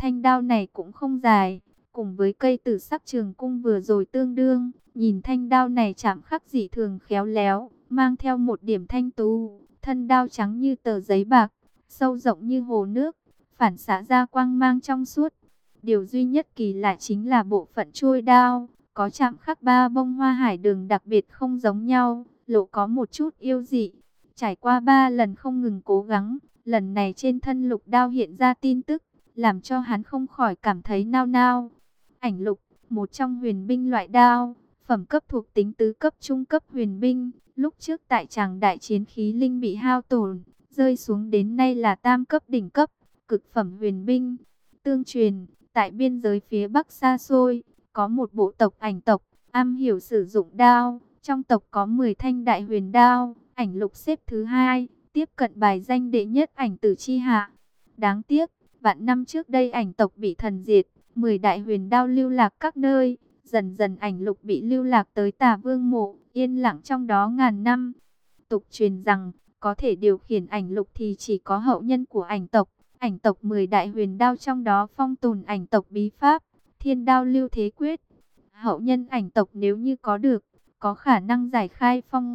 thanh đao này cũng không dài, cùng với cây tử sắc trường cung vừa rồi tương đương. Nhìn thanh đao này chạm khắc dị thường khéo léo, mang theo một điểm thanh tú. Thân đao trắng như tờ giấy bạc, sâu rộng như hồ nước, phản xạ ra quang mang trong suốt. Điều duy nhất kỳ lạ chính là bộ phận chuôi đao, có chạm khắc 3 bông hoa hải đường đặc biệt không giống nhau, lộ có một chút yêu dị. Trải qua 3 lần không ngừng cố gắng, lần này trên thân lục đao hiện ra tin tức, làm cho hắn không khỏi cảm thấy nao nao. Ảnh lục, một trong huyền binh loại đao, phẩm cấp thuộc tính tứ cấp trung cấp huyền binh, lúc trước tại tràng đại chiến khí linh bị hao tổn, rơi xuống đến nay là tam cấp đỉnh cấp, cực phẩm huyền binh. Tương truyền, tại biên giới phía Bắc xa xôi, có một bộ tộc ảnh tộc, am hiểu sử dụng đao, trong tộc có 10 thanh đại huyền đao, ảnh lục xếp thứ 2, tiếp cận bài danh đệ nhất ảnh tử chi hạ. Đáng tiếc, vạn năm trước đây ảnh tộc bị thần diệt, 10 đại huyền đao lưu lạc các nơi, dần dần ảnh lục bị lưu lạc tới Tà Vương mộ, yên lặng trong đó ngàn năm. Tục truyền rằng, có thể điều khiển ảnh lục thì chỉ có hậu nhân của ảnh tộc. Ảnh tộc 10 đại huyền đao trong đó phong tồn ảnh tộc bí pháp, Thiên Đao Lưu Thế Quyết. Hậu nhân ảnh tộc nếu như có được, có khả năng giải khai phong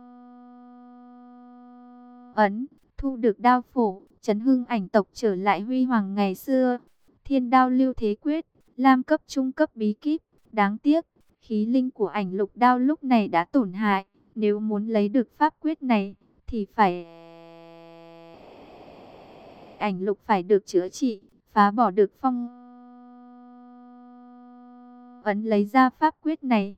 ấn, thu được đao phổ, chấn hưng ảnh tộc trở lại huy hoàng ngày xưa. Thiên Đao Lưu Thế Quyết, lam cấp trung cấp bí kíp. Đáng tiếc, khí linh của ảnh lục đao lúc này đã tổn hại. Nếu muốn lấy được pháp quyết này, thì ảnh lục phải được chữa trị, phá bỏ được phong ấn lấy ra pháp quyết này.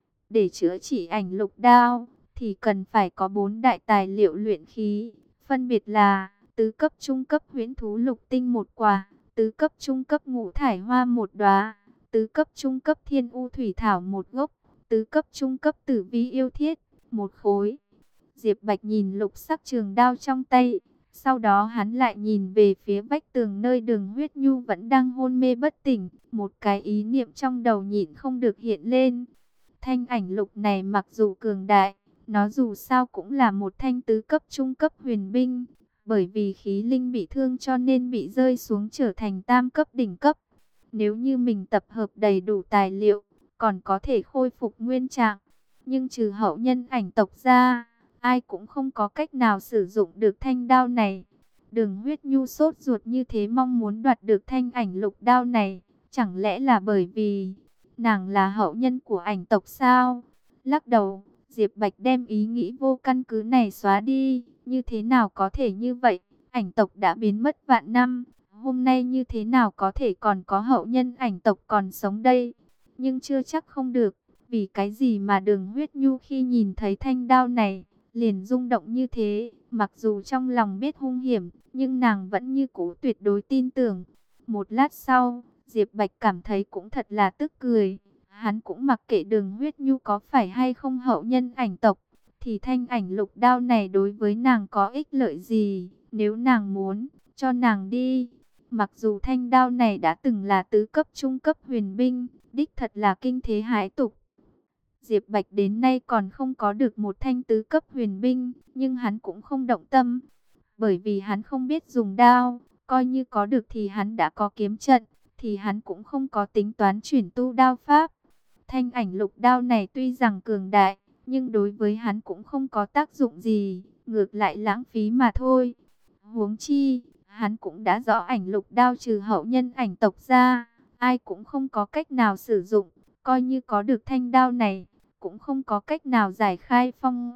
Để chữa trị ảnh lục đao, thì cần phải có 4 đại tài liệu luyện khí, phân biệt là tứ cấp trung cấp huyễn thú lục tinh một quả, tứ cấp trung cấp ngũ thải hoa một đóa, tứ cấp trung cấp thiên u thủy thảo một gốc, tứ cấp trung cấp tử vi yêu thiết một khối. Diệp Bạch nhìn lục sắc trường đao trong tay, sau đó hắn lại nhìn về phía vách tường nơi Đường Huyết Nhu vẫn đang hôn mê bất tỉnh, một cái ý niệm trong đầu nhịn không được hiện lên. Thanh ảnh lục này mặc dù cường đại, nó dù sao cũng là một thanh tứ cấp trung cấp huyền binh, bởi vì khí linh bị thương cho nên bị rơi xuống trở thành tam cấp đỉnh cấp. Nếu như mình tập hợp đầy đủ tài liệu, còn có thể khôi phục nguyên trạng, nhưng trừ hậu nhân ảnh tộc ra, ai cũng không có cách nào sử dụng được thanh đao này. Đường Huyết Nhu sốt ruột như thế mong muốn đoạt được thanh ảnh lục đao này, chẳng lẽ là bởi vì nàng là hậu nhân của ảnh tộc sao? Lắc đầu, Diệp Bạch đem ý nghĩ vô căn cứ này xóa đi. Như thế nào có thể như vậy? Ảnh tộc đã biến mất vạn năm, hôm nay như thế nào có thể còn có hậu nhân ảnh tộc còn sống đây? Nhưng chưa chắc không được. Vì cái gì mà Đường Huyết Nhu khi nhìn thấy thanh đao này liền rung động như thế? Mặc dù trong lòng biết hung hiểm, nhưng nàng vẫn như cũ tuyệt đối tin tưởng. Một lát sau, Diệp Bạch cảm thấy cũng thật là tức cười. Hắn cũng mặc kệ Đường Huyết Nhu có phải hay không hậu nhân ảnh tộc, thì thanh ảnh lục đao này đối với nàng có ích lợi gì? Nếu nàng muốn, cho nàng đi. Mặc dù thanh đao này đã từng là tứ cấp trung cấp huyền binh, đích thật là kinh thế hãi tục. Diệp Bạch đến nay còn không có được một thanh tứ cấp huyền binh, nhưng hắn cũng không động tâm, bởi vì hắn không biết dùng đao. Coi như có được thì hắn đã có kiếm trận, thì hắn cũng không có tính toán chuyển tu đao pháp. Thanh ảnh lục đao này tuy rằng cường đại, nhưng đối với hắn cũng không có tác dụng gì, ngược lại lãng phí mà thôi. Huống chi, hắn cũng đã rõ ảnh lục đao trừ hậu nhân ảnh tộc ra, ai cũng không có cách nào sử dụng. Coi như có được thanh đao này, cũng không có cách nào giải khai phong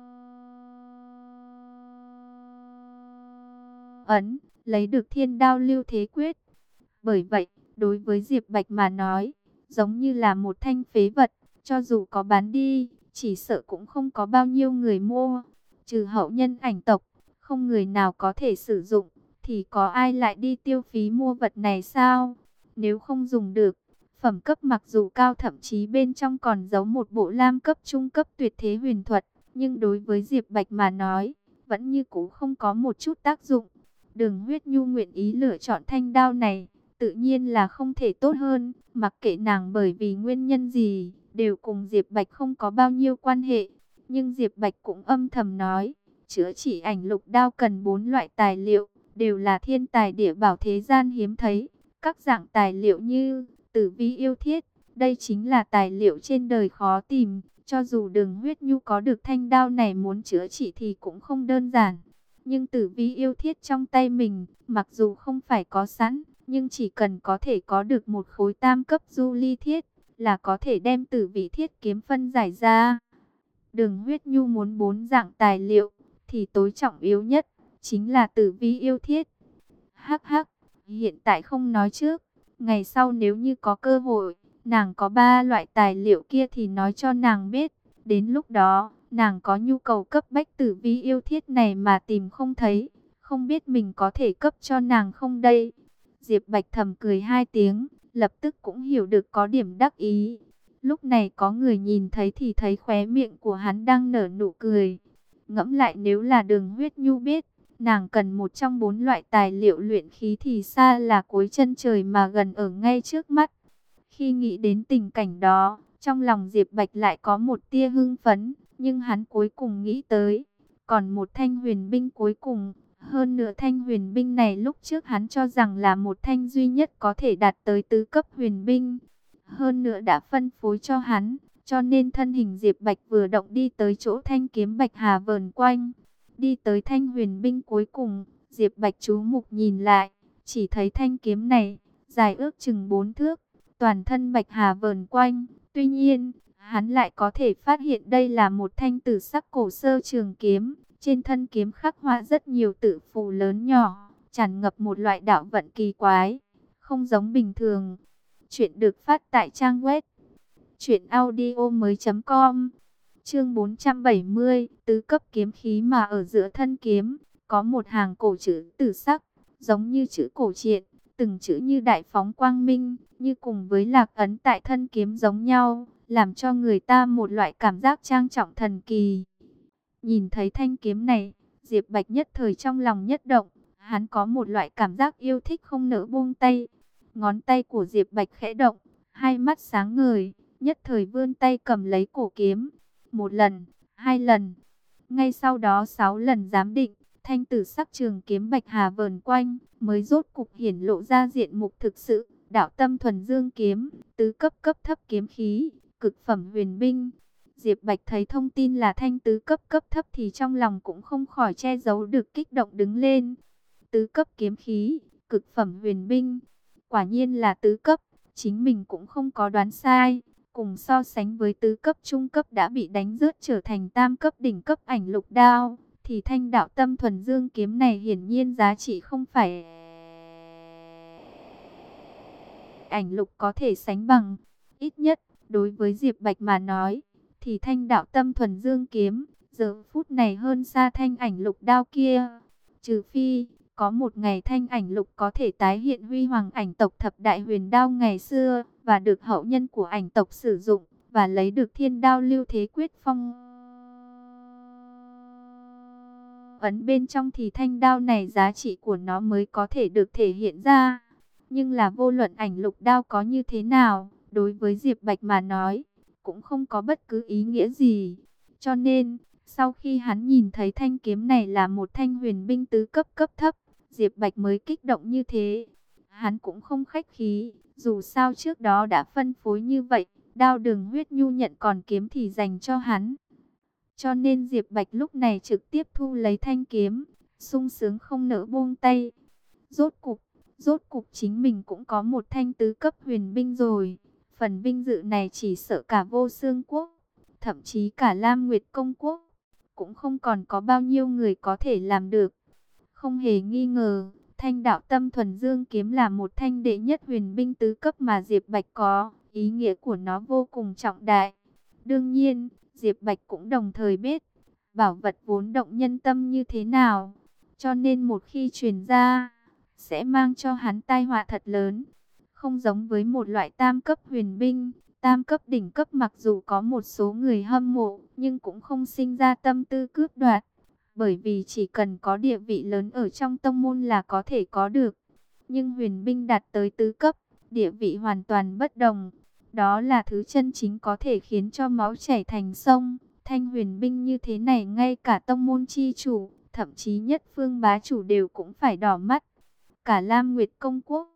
ấn, lấy được Thiên Đao Lưu Thế Quyết. Bởi vậy, đối với Diệp Bạch mà nói, giống như là một thanh phế vật, cho dù có bán đi, chỉ sợ cũng không có bao nhiêu người mua. Trừ hậu nhân ảnh tộc, không người nào có thể sử dụng, thì có ai lại đi tiêu phí mua vật này sao? Nếu không dùng được, phẩm cấp mặc dù cao, thậm chí bên trong còn giấu một bộ lam cấp trung cấp tuyệt thế huyền thuật, nhưng đối với Diệp Bạch mà nói, vẫn như cũ không có một chút tác dụng. Đường Huyết Nhu nguyện ý lựa chọn thanh đao này, tự nhiên là không thể tốt hơn, mặc kệ nàng bởi vì nguyên nhân gì, đều cùng Diệp Bạch không có bao nhiêu quan hệ. Nhưng Diệp Bạch cũng âm thầm nói, chữa trị ảnh lục đao cần 4 loại tài liệu, đều là thiên tài địa bảo thế gian hiếm thấy, Các dạng tài liệu như tử vi yêu thiết, đây chính là tài liệu trên đời khó tìm. Cho dù Đường Huyết Nhu có được thanh đao này muốn chữa trị thì cũng không đơn giản. Nhưng tử vi yêu thiết trong tay mình, mặc dù không phải có sẵn, nhưng chỉ cần có thể có được một khối tam cấp du ly thiết, là có thể đem tử vi thiết kiếm phân giải ra. Đường Huyết Nhu muốn 4 dạng tài liệu, thì tối trọng yếu nhất, chính là tử vi yêu thiết. Hắc hắc, hiện tại không nói trước, ngày sau nếu như có cơ hội, nàng có 3 loại tài liệu kia thì nói cho nàng biết. Đến lúc đó, nàng có nhu cầu cấp bách tử vi yêu thiết này mà tìm không thấy, không biết mình có thể cấp cho nàng không đây. Diệp Bạch thầm cười 2 tiếng, lập tức cũng hiểu được có điểm đắc ý. Lúc này có người nhìn thấy thì thấy khóe miệng của hắn đang nở nụ cười. Ngẫm lại nếu là Đường Huyết Nhu biết, nàng cần một trong 4 loại tài liệu luyện khí thì xa là cuối chân trời mà gần ở ngay trước mắt. Khi nghĩ đến tình cảnh đó, trong lòng Diệp Bạch lại có một tia hưng phấn, nhưng hắn cuối cùng nghĩ tới, còn một thanh huyền binh cuối cùng. Hơn nữa thanh huyền binh này lúc trước hắn cho rằng là một thanh duy nhất có thể đạt tới tứ cấp huyền binh. Hơn nữa đã phân phối cho hắn, cho nên thân hình Diệp Bạch vừa động đi tới chỗ thanh kiếm Bạch Hà vờn quanh. Đi tới thanh huyền binh cuối cùng, Diệp Bạch chú mục nhìn lại, chỉ thấy thanh kiếm này, dài ước chừng 4 thước, toàn thân Bạch Hà vờn quanh. Tuy nhiên, hắn lại có thể phát hiện đây là một thanh tử sắc cổ sơ trường kiếm. Trên thân kiếm khắc họa rất nhiều tự phù lớn nhỏ, tràn ngập một loại đạo vận kỳ quái, không giống bình thường. Chuyện được phát tại trang web truyệnaudiomoi.com. Chương 470, tứ cấp kiếm khí mà ở giữa thân kiếm có một hàng cổ chữ tử sắc, giống như chữ cổ truyện, từng chữ như đại phóng quang minh, như cùng với lạc ấn tại thân kiếm giống nhau, làm cho người ta một loại cảm giác trang trọng thần kỳ. Nhìn thấy thanh kiếm này, Diệp Bạch nhất thời trong lòng nhất động, hắn có một loại cảm giác yêu thích không nỡ buông tay. Ngón tay của Diệp Bạch khẽ động, hai mắt sáng ngời, nhất thời vươn tay cầm lấy cổ kiếm. Một lần, 2 lần, ngay sau đó 6 lần giám định, thanh tử sắc trường kiếm Bạch Hà vờn quanh, mới rốt cục hiển lộ ra diện mục thực sự, đạo tâm thuần dương kiếm, tứ cấp cấp thấp kiếm khí, cực phẩm huyền binh. Diệp Bạch thấy thông tin là thanh tứ cấp cấp thấp thì trong lòng cũng không khỏi che giấu được kích động đứng lên. Tứ cấp kiếm khí, cực phẩm huyền binh, quả nhiên là tứ cấp, chính mình cũng không có đoán sai. Cùng so sánh với tứ cấp trung cấp đã bị đánh rớt trở thành tam cấp đỉnh cấp ảnh lục đao, thì thanh đạo tâm thuần dương kiếm này hiển nhiên giá trị không phải ảnh lục có thể sánh bằng. Ít nhất, đối với Diệp Bạch mà nói, thì thanh đạo tâm thuần dương kiếm, giờ phút này hơn xa thanh ảnh lục đao kia. Trừ phi, có một ngày thanh ảnh lục có thể tái hiện huy hoàng ảnh tộc thập đại huyền đao ngày xưa, và được hậu nhân của ảnh tộc sử dụng, và lấy được thiên đao lưu thế quyết phong ấn bên trong thì thanh đao này giá trị của nó mới có thể được thể hiện ra. Nhưng là vô luận ảnh lục đao có như thế nào, đối với Diệp Bạch mà nói, cũng không có bất cứ ý nghĩa gì. Cho nên, sau khi hắn nhìn thấy thanh kiếm này là một thanh huyền binh tứ cấp cấp thấp, Diệp Bạch mới kích động như thế. Hắn cũng không khách khí, dù sao trước đó đã phân phối như vậy, đao Đường Huyết Nhu nhận còn kiếm thì dành cho hắn. Cho nên Diệp Bạch lúc này trực tiếp thu lấy thanh kiếm, sung sướng không nỡ buông tay. Rốt cục chính mình cũng có một thanh tứ cấp huyền binh rồi. Phần vinh dự này chỉ sợ cả Vô Xương Quốc, thậm chí cả Lam Nguyệt Công Quốc, cũng không còn có bao nhiêu người có thể làm được. Không hề nghi ngờ, thanh đạo tâm thuần dương kiếm là một thanh đệ nhất huyền binh tứ cấp mà Diệp Bạch có, ý nghĩa của nó vô cùng trọng đại. Đương nhiên, Diệp Bạch cũng đồng thời biết, bảo vật vốn động nhân tâm như thế nào, cho nên một khi truyền ra, sẽ mang cho hắn tai họa thật lớn. Không giống với một loại tam cấp huyền binh, tam cấp đỉnh cấp mặc dù có một số người hâm mộ, nhưng cũng không sinh ra tâm tư cướp đoạt. Bởi vì chỉ cần có địa vị lớn ở trong tông môn là có thể có được. Nhưng huyền binh đạt tới tứ cấp, địa vị hoàn toàn bất đồng. Đó là thứ chân chính có thể khiến cho máu chảy thành sông. Thanh huyền binh như thế này ngay cả tông môn chi chủ, thậm chí nhất phương bá chủ đều cũng phải đỏ mắt. Cả Lam Nguyệt Công Quốc,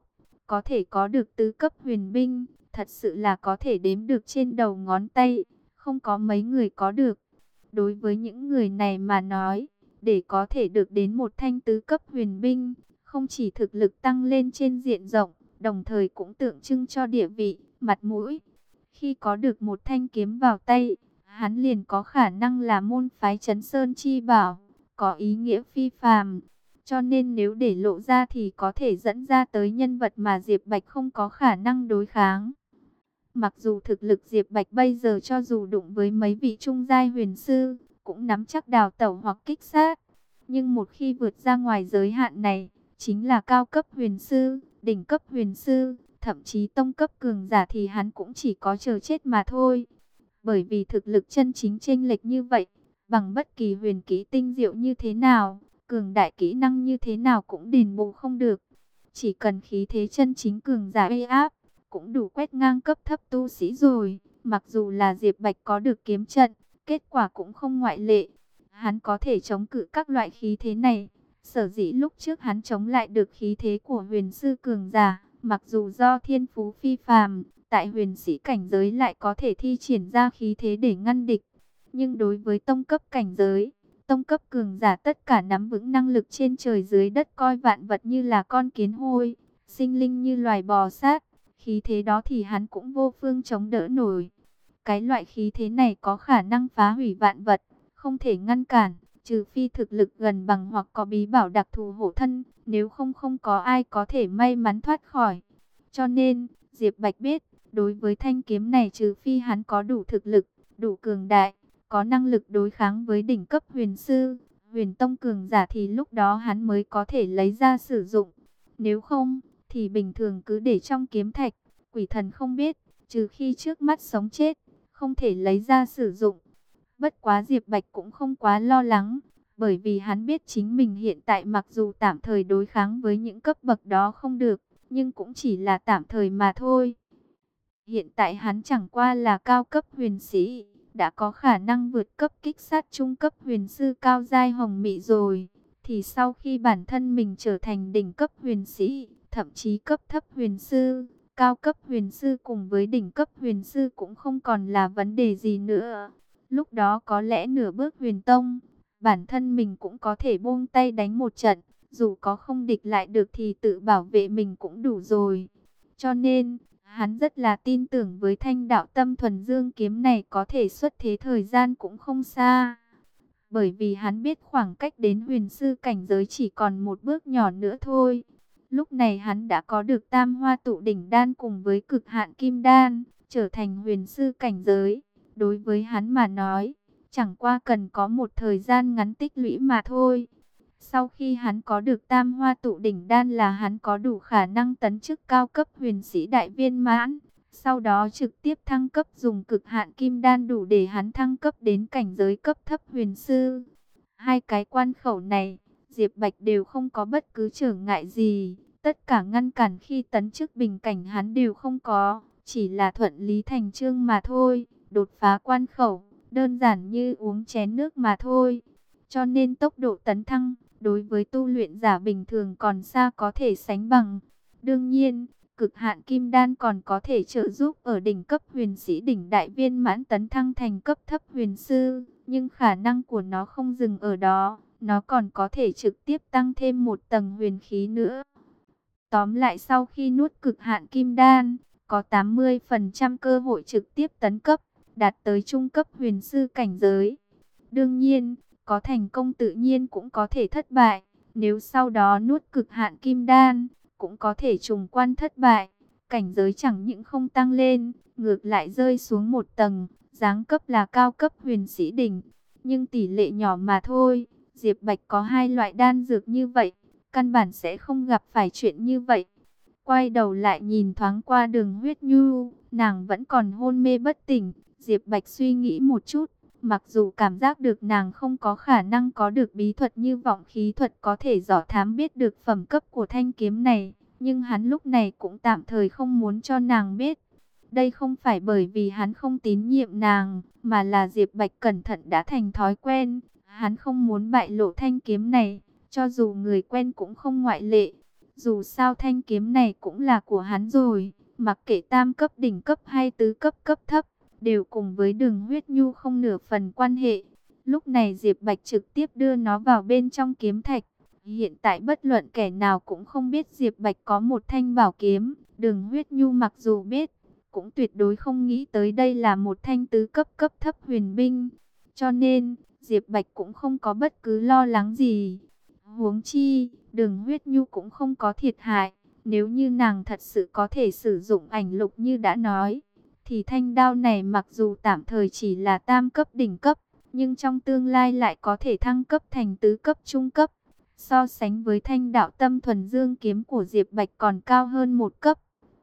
có thể có được tứ cấp huyền binh, thật sự là có thể đếm được trên đầu ngón tay, không có mấy người có được. Đối với những người này mà nói, để có thể được đến một thanh tứ cấp huyền binh, không chỉ thực lực tăng lên trên diện rộng, đồng thời cũng tượng trưng cho địa vị, mặt mũi. Khi có được một thanh kiếm vào tay, hắn liền có khả năng là môn phái Trấn Sơn Chi Bảo, có ý nghĩa phi phàm. Cho nên nếu để lộ ra thì có thể dẫn ra tới nhân vật mà Diệp Bạch không có khả năng đối kháng. Mặc dù thực lực Diệp Bạch bây giờ cho dù đụng với mấy vị trung giai huyền sư, cũng nắm chắc đào tẩu hoặc kích sát. Nhưng một khi vượt ra ngoài giới hạn này, chính là cao cấp huyền sư, đỉnh cấp huyền sư, thậm chí tông cấp cường giả thì hắn cũng chỉ có chờ chết mà thôi. Bởi vì thực lực chân chính chênh lệch như vậy, bằng bất kỳ huyền kỹ tinh diệu như thế nào, cường đại kỹ năng như thế nào cũng đền bù không được. Chỉ cần khí thế chân chính cường giả uy áp, cũng đủ quét ngang cấp thấp tu sĩ rồi. Mặc dù là Diệp Bạch có được kiếm trận, kết quả cũng không ngoại lệ. Hắn có thể chống cự các loại khí thế này. Sở dĩ lúc trước hắn chống lại được khí thế của huyền sư cường giả, mặc dù do thiên phú phi phàm, tại huyền sĩ cảnh giới lại có thể thi triển ra khí thế để ngăn địch. Nhưng đối với tông cấp cảnh giới, tông cấp cường giả tất cả nắm vững năng lực trên trời dưới đất, coi vạn vật như là con kiến hôi, sinh linh như loài bò sát. Khí thế đó thì hắn cũng vô phương chống đỡ nổi. Cái loại khí thế này có khả năng phá hủy vạn vật, không thể ngăn cản, trừ phi thực lực gần bằng hoặc có bí bảo đặc thù hộ thân, nếu không không có ai có thể may mắn thoát khỏi. Cho nên, Diệp Bạch biết, đối với thanh kiếm này trừ phi hắn có đủ thực lực, đủ cường đại, có năng lực đối kháng với đỉnh cấp huyền sư, huyền tông cường giả thì lúc đó hắn mới có thể lấy ra sử dụng. Nếu không, thì bình thường cứ để trong kiếm thạch, quỷ thần không biết, trừ khi trước mắt sống chết, không thể lấy ra sử dụng. Bất quá Diệp Bạch cũng không quá lo lắng, bởi vì hắn biết chính mình hiện tại mặc dù tạm thời đối kháng với những cấp bậc đó không được, nhưng cũng chỉ là tạm thời mà thôi. Hiện tại hắn chẳng qua là cao cấp huyền sĩ, đã có khả năng vượt cấp kích sát trung cấp huyền sư cao giai hồng mị rồi. Thì sau khi bản thân mình trở thành đỉnh cấp huyền sĩ, thậm chí cấp thấp huyền sư, cao cấp huyền sư cùng với đỉnh cấp huyền sư cũng không còn là vấn đề gì nữa. Lúc đó có lẽ nửa bước huyền tông, bản thân mình cũng có thể buông tay đánh một trận, dù có không địch lại được thì tự bảo vệ mình cũng đủ rồi. Cho nên, hắn rất là tin tưởng với thanh đạo tâm thuần dương kiếm này có thể xuất thế thời gian cũng không xa. Bởi vì hắn biết khoảng cách đến huyền sư cảnh giới chỉ còn một bước nhỏ nữa thôi. Lúc này hắn đã có được tam hoa tụ đỉnh đan cùng với cực hạn kim đan, trở thành huyền sư cảnh giới. Đối với hắn mà nói, chẳng qua cần có một thời gian ngắn tích lũy mà thôi. Sau khi hắn có được tam hoa tụ đỉnh đan là hắn có đủ khả năng tấn chức cao cấp huyền sĩ đại viên mãn. Sau đó trực tiếp thăng cấp dùng cực hạn kim đan đủ để hắn thăng cấp đến cảnh giới cấp thấp huyền sư. Hai cái quan khẩu này, Diệp Bạch đều không có bất cứ trở ngại gì. Tất cả ngăn cản khi tấn chức bình cảnh hắn đều không có, chỉ là thuận lý thành chương mà thôi. Đột phá quan khẩu, đơn giản như uống chén nước mà thôi. Cho nên tốc độ tấn thăng, đối với tu luyện giả bình thường còn xa có thể sánh bằng. Đương nhiên, cực hạn kim đan còn có thể trợ giúp ở đỉnh cấp huyền sĩ đỉnh đại viên mãn tấn thăng thành cấp thấp huyền sư. Nhưng khả năng của nó không dừng ở đó, nó còn có thể trực tiếp tăng thêm một tầng huyền khí nữa. Tóm lại sau khi nuốt cực hạn kim đan, có 80% cơ hội trực tiếp tấn cấp, đạt tới trung cấp huyền sư cảnh giới. Đương nhiên, có thành công tự nhiên cũng có thể thất bại. Nếu sau đó nuốt cực hạn kim đan, cũng có thể trùng quan thất bại. Cảnh giới chẳng những không tăng lên, ngược lại rơi xuống một tầng, giáng cấp là cao cấp huyền sĩ đỉnh. Nhưng tỷ lệ nhỏ mà thôi, Diệp Bạch có hai loại đan dược như vậy, căn bản sẽ không gặp phải chuyện như vậy. Quay đầu lại nhìn thoáng qua Đường Huyết Nhu, nàng vẫn còn hôn mê bất tỉnh. Diệp Bạch suy nghĩ một chút, mặc dù cảm giác được nàng không có khả năng có được bí thuật như vọng khí thuật có thể dò thám biết được phẩm cấp của thanh kiếm này, nhưng hắn lúc này cũng tạm thời không muốn cho nàng biết. Đây không phải bởi vì hắn không tín nhiệm nàng, mà là Diệp Bạch cẩn thận đã thành thói quen. Hắn không muốn bại lộ thanh kiếm này, cho dù người quen cũng không ngoại lệ. Dù sao thanh kiếm này cũng là của hắn rồi, mặc kệ tam cấp đỉnh cấp hay tứ cấp cấp thấp, đều cùng với Đường Huyết Nhu không nửa phần quan hệ. Lúc này Diệp Bạch trực tiếp đưa nó vào bên trong kiếm thạch. Hiện tại bất luận kẻ nào cũng không biết Diệp Bạch có một thanh bảo kiếm. Đường Huyết Nhu mặc dù biết, cũng tuyệt đối không nghĩ tới đây là một thanh tứ cấp cấp thấp huyền binh. Cho nên, Diệp Bạch cũng không có bất cứ lo lắng gì. Huống chi, Đường Huyết Nhu cũng không có thiệt hại. Nếu như nàng thật sự có thể sử dụng ảnh lục như đã nói, thì thanh đao này mặc dù tạm thời chỉ là tam cấp đỉnh cấp, nhưng trong tương lai lại có thể thăng cấp thành tứ cấp trung cấp. So sánh với thanh đạo tâm thuần dương kiếm của Diệp Bạch còn cao hơn một cấp.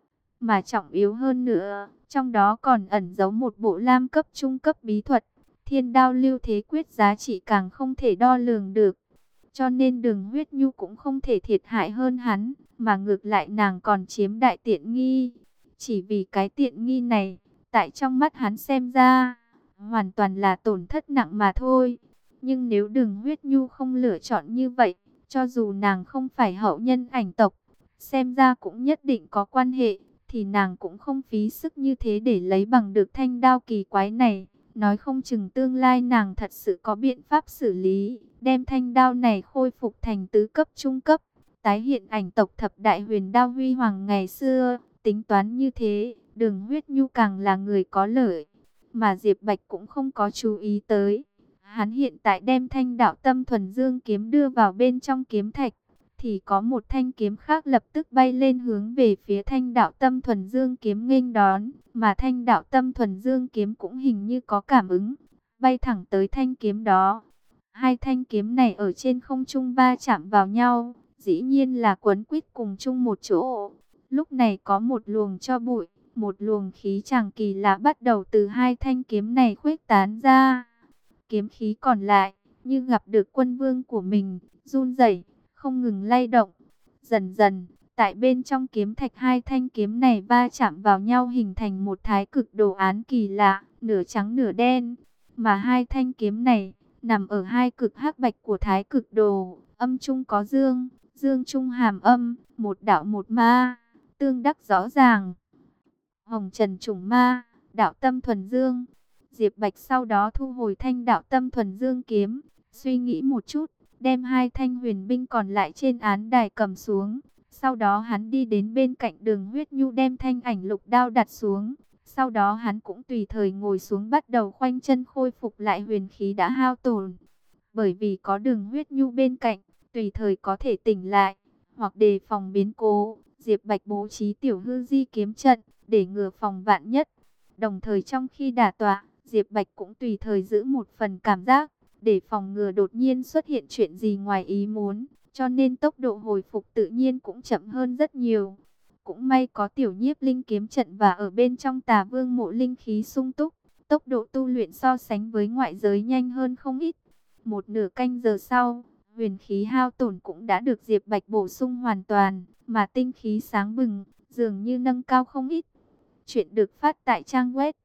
Mà trọng yếu hơn nữa, trong đó còn ẩn giấu một bộ lam cấp trung cấp bí thuật. Thiên đao lưu thế quyết giá trị càng không thể đo lường được. Cho nên Đường Huyết Nhu cũng không thể thiệt hại hơn hắn, mà ngược lại nàng còn chiếm đại tiện nghi. Chỉ vì cái tiện nghi này, tại trong mắt hắn xem ra, hoàn toàn là tổn thất nặng mà thôi. Nhưng nếu Đường Huyết Nhu không lựa chọn như vậy, cho dù nàng không phải hậu nhân ảnh tộc, xem ra cũng nhất định có quan hệ, thì nàng cũng không phí sức như thế để lấy bằng được thanh đao kỳ quái này. Nói không chừng tương lai nàng thật sự có biện pháp xử lý, đem thanh đao này khôi phục thành tứ cấp trung cấp, tái hiện ảnh tộc thập đại huyền đao huy hoàng ngày xưa. Tính toán như thế, Đường Huyết Nhu càng là người có lợi, mà Diệp Bạch cũng không có chú ý tới. Hắn hiện tại đem thanh đạo tâm thuần dương kiếm đưa vào bên trong kiếm thạch, thì có một thanh kiếm khác lập tức bay lên hướng về phía thanh đạo tâm thuần dương kiếm nghênh đón, mà thanh đạo tâm thuần dương kiếm cũng hình như có cảm ứng, bay thẳng tới thanh kiếm đó. Hai thanh kiếm này ở trên không trung va chạm vào nhau, dĩ nhiên là quấn quýt cùng chung một chỗ. Lúc này có một luồng cho bụi, một luồng khí chàng kỳ lạ bắt đầu từ hai thanh kiếm này khuếch tán ra. Kiếm khí còn lại, như gặp được quân vương của mình, run rẩy, không ngừng lay động. Dần dần, tại bên trong kiếm thạch hai thanh kiếm này va chạm vào nhau hình thành một thái cực đồ án kỳ lạ, nửa trắng nửa đen. Mà hai thanh kiếm này, nằm ở hai cực hắc bạch của thái cực đồ, âm trung có dương, dương trung hàm âm, một đạo một ma, tương đắc rõ ràng. Hồng trần trùng ma, đạo tâm thuần dương. Diệp Bạch sau đó thu hồi thanh đạo tâm thuần dương kiếm, suy nghĩ một chút, đem hai thanh huyền binh còn lại trên án đài cầm xuống. Sau đó hắn đi đến bên cạnh Đường Huyết Nhu đem thanh ảnh lục đao đặt xuống. Sau đó hắn cũng tùy thời ngồi xuống bắt đầu khoanh chân khôi phục lại huyền khí đã hao tổn. Bởi vì có Đường Huyết Nhu bên cạnh, tùy thời có thể tỉnh lại, hoặc đề phòng biến cố, Diệp Bạch bố trí tiểu hư di kiếm trận, để ngừa phòng vạn nhất. Đồng thời trong khi đả tọa, Diệp Bạch cũng tùy thời giữ một phần cảm giác, để phòng ngừa đột nhiên xuất hiện chuyện gì ngoài ý muốn, cho nên tốc độ hồi phục tự nhiên cũng chậm hơn rất nhiều. Cũng may có tiểu nhiếp linh kiếm trận và ở bên trong Tà Vương mộ linh khí sung túc, tốc độ tu luyện so sánh với ngoại giới nhanh hơn không ít. Một nửa canh giờ sau, huyền khí hao tổn cũng đã được Diệp Bạch bổ sung hoàn toàn, mà tinh khí sáng bừng, dường như nâng cao không ít. Chuyện được phát tại trang web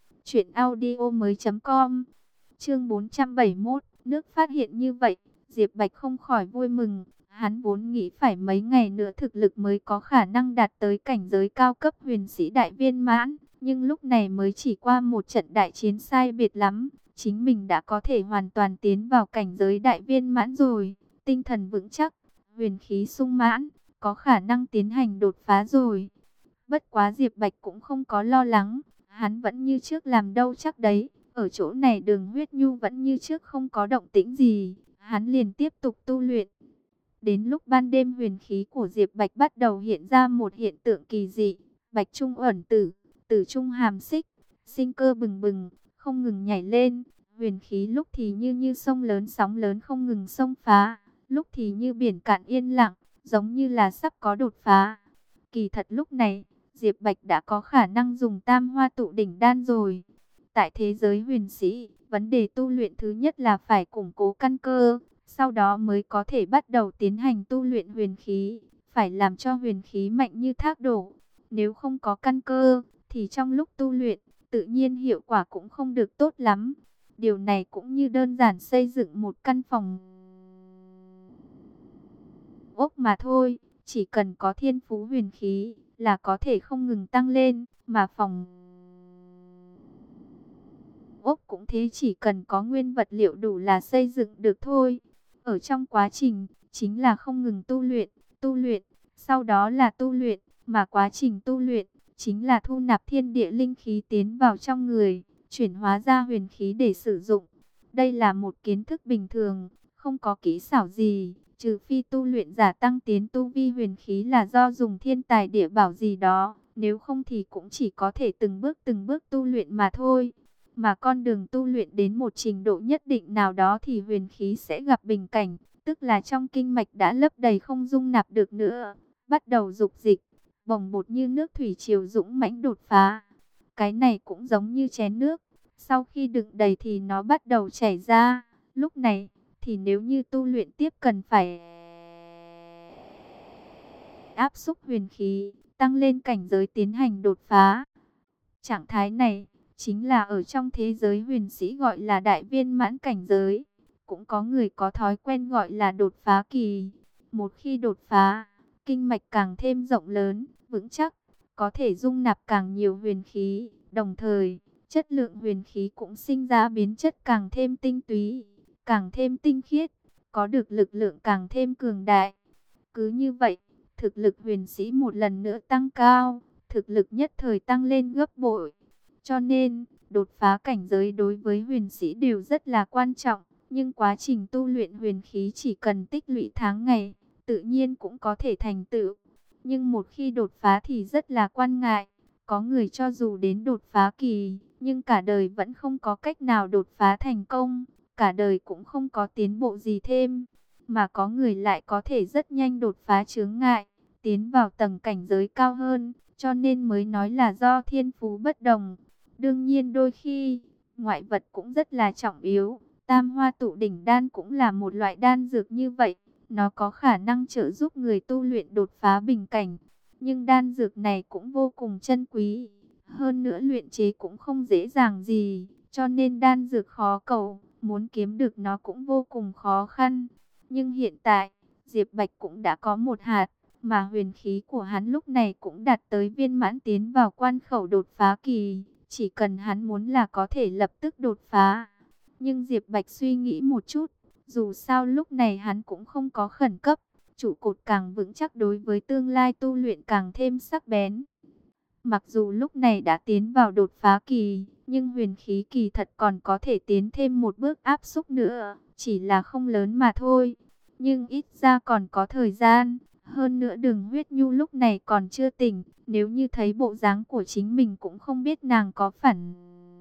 truyệnaudiomoi.com. Chương 471, nước phát hiện như vậy, Diệp Bạch không khỏi vui mừng. Hắn vốn nghĩ phải mấy ngày nữa thực lực mới có khả năng đạt tới cảnh giới cao cấp huyền sĩ đại viên mãn, nhưng lúc này mới chỉ qua một trận đại chiến sai biệt lắm, chính mình đã có thể hoàn toàn tiến vào cảnh giới đại viên mãn rồi, tinh thần vững chắc, huyền khí sung mãn, có khả năng tiến hành đột phá rồi. Bất quá Diệp Bạch cũng không có lo lắng, hắn vẫn như trước làm đâu chắc đấy, ở chỗ này Đường Huyết Nhu vẫn như trước không có động tĩnh gì, hắn liền tiếp tục tu luyện. Đến lúc ban đêm huyền khí của Diệp Bạch bắt đầu hiện ra một hiện tượng kỳ dị, Bạch Trung ẩn tử, tử trung hàm xích, sinh cơ bừng bừng, không ngừng nhảy lên, huyền khí lúc thì như sông lớn sóng lớn không ngừng xông phá, lúc thì như biển cạn yên lặng, giống như là sắp có đột phá. Kỳ thật lúc này, Diệp Bạch đã có khả năng dùng tam hoa tụ đỉnh đan rồi. Tại thế giới huyền sĩ, vấn đề tu luyện thứ nhất là phải củng cố căn cơ, sau đó mới có thể bắt đầu tiến hành tu luyện huyền khí, phải làm cho huyền khí mạnh như thác đổ. Nếu không có căn cơ, thì trong lúc tu luyện, tự nhiên hiệu quả cũng không được tốt lắm. Điều này cũng như đơn giản xây dựng một căn phòng ốc mà thôi. chỉ cần có thiên phú huyền khí là có thể không ngừng tăng lên, mà phòng ốc cũng thế, chỉ cần có nguyên vật liệu đủ là xây dựng được thôi. Ở trong quá trình, chính là không ngừng tu luyện, sau đó là tu luyện, mà quá trình tu luyện, chính là thu nạp thiên địa linh khí tiến vào trong người, chuyển hóa ra huyền khí để sử dụng. Đây là một kiến thức bình thường, không có kỹ xảo gì, trừ phi tu luyện giả tăng tiến tu vi huyền khí là do dùng thiên tài địa bảo gì đó, nếu không thì cũng chỉ có thể từng bước tu luyện mà thôi. Mà con đường tu luyện đến một trình độ nhất định nào đó thì huyền khí sẽ gặp bình cảnh, tức là trong kinh mạch đã lấp đầy không dung nạp được nữa, bắt đầu dục dịch, bồng bột như nước thủy triều dũng mãnh đột phá. Cái này cũng giống như chén nước, sau khi đựng đầy thì nó bắt đầu chảy ra. Lúc này thì nếu như tu luyện tiếp cần phải áp xúc huyền khí, tăng lên cảnh giới tiến hành đột phá. Trạng thái này chính là ở trong thế giới huyền sĩ gọi là đại viên mãn cảnh giới. Cũng có người có thói quen gọi là đột phá kỳ. Một khi đột phá, kinh mạch càng thêm rộng lớn, vững chắc, có thể dung nạp càng nhiều huyền khí. Đồng thời, chất lượng huyền khí cũng sinh ra biến chất càng thêm tinh túy, càng thêm tinh khiết, có được lực lượng càng thêm cường đại. Cứ như vậy, thực lực huyền sĩ một lần nữa tăng cao, thực lực nhất thời tăng lên gấp bội. Cho nên, đột phá cảnh giới đối với huyền sĩ đều rất là quan trọng, nhưng quá trình tu luyện huyền khí chỉ cần tích lũy tháng ngày, tự nhiên cũng có thể thành tựu. Nhưng một khi đột phá thì rất là quan ngại, có người cho dù đến đột phá kỳ, nhưng cả đời vẫn không có cách nào đột phá thành công, cả đời cũng không có tiến bộ gì thêm, mà có người lại có thể rất nhanh đột phá chướng ngại, tiến vào tầng cảnh giới cao hơn, cho nên mới nói là do thiên phú bất đồng. Đương nhiên đôi khi, ngoại vật cũng rất là trọng yếu. Tam hoa tụ đỉnh đan cũng là một loại đan dược như vậy. Nó có khả năng trợ giúp người tu luyện đột phá bình cảnh. Nhưng đan dược này cũng vô cùng chân quý. Hơn nữa luyện chế cũng không dễ dàng gì. Cho nên đan dược khó cầu, muốn kiếm được nó cũng vô cùng khó khăn. Nhưng hiện tại, Diệp Bạch cũng đã có một hạt, mà huyền khí của hắn lúc này cũng đạt tới viên mãn tiến vào quan khẩu đột phá kỳ. Chỉ cần hắn muốn là có thể lập tức đột phá. Nhưng Diệp Bạch suy nghĩ một chút, dù sao lúc này hắn cũng không có khẩn cấp, trụ cột càng vững chắc đối với tương lai tu luyện càng thêm sắc bén. Mặc dù lúc này đã tiến vào đột phá kỳ, nhưng huyền khí kỳ thật còn có thể tiến thêm một bước áp xúc nữa, chỉ là không lớn mà thôi. Nhưng ít ra còn có thời gian. Hơn nữa Đường Huyết Nhu lúc này còn chưa tỉnh, nếu như thấy bộ dáng của chính mình cũng không biết nàng có phản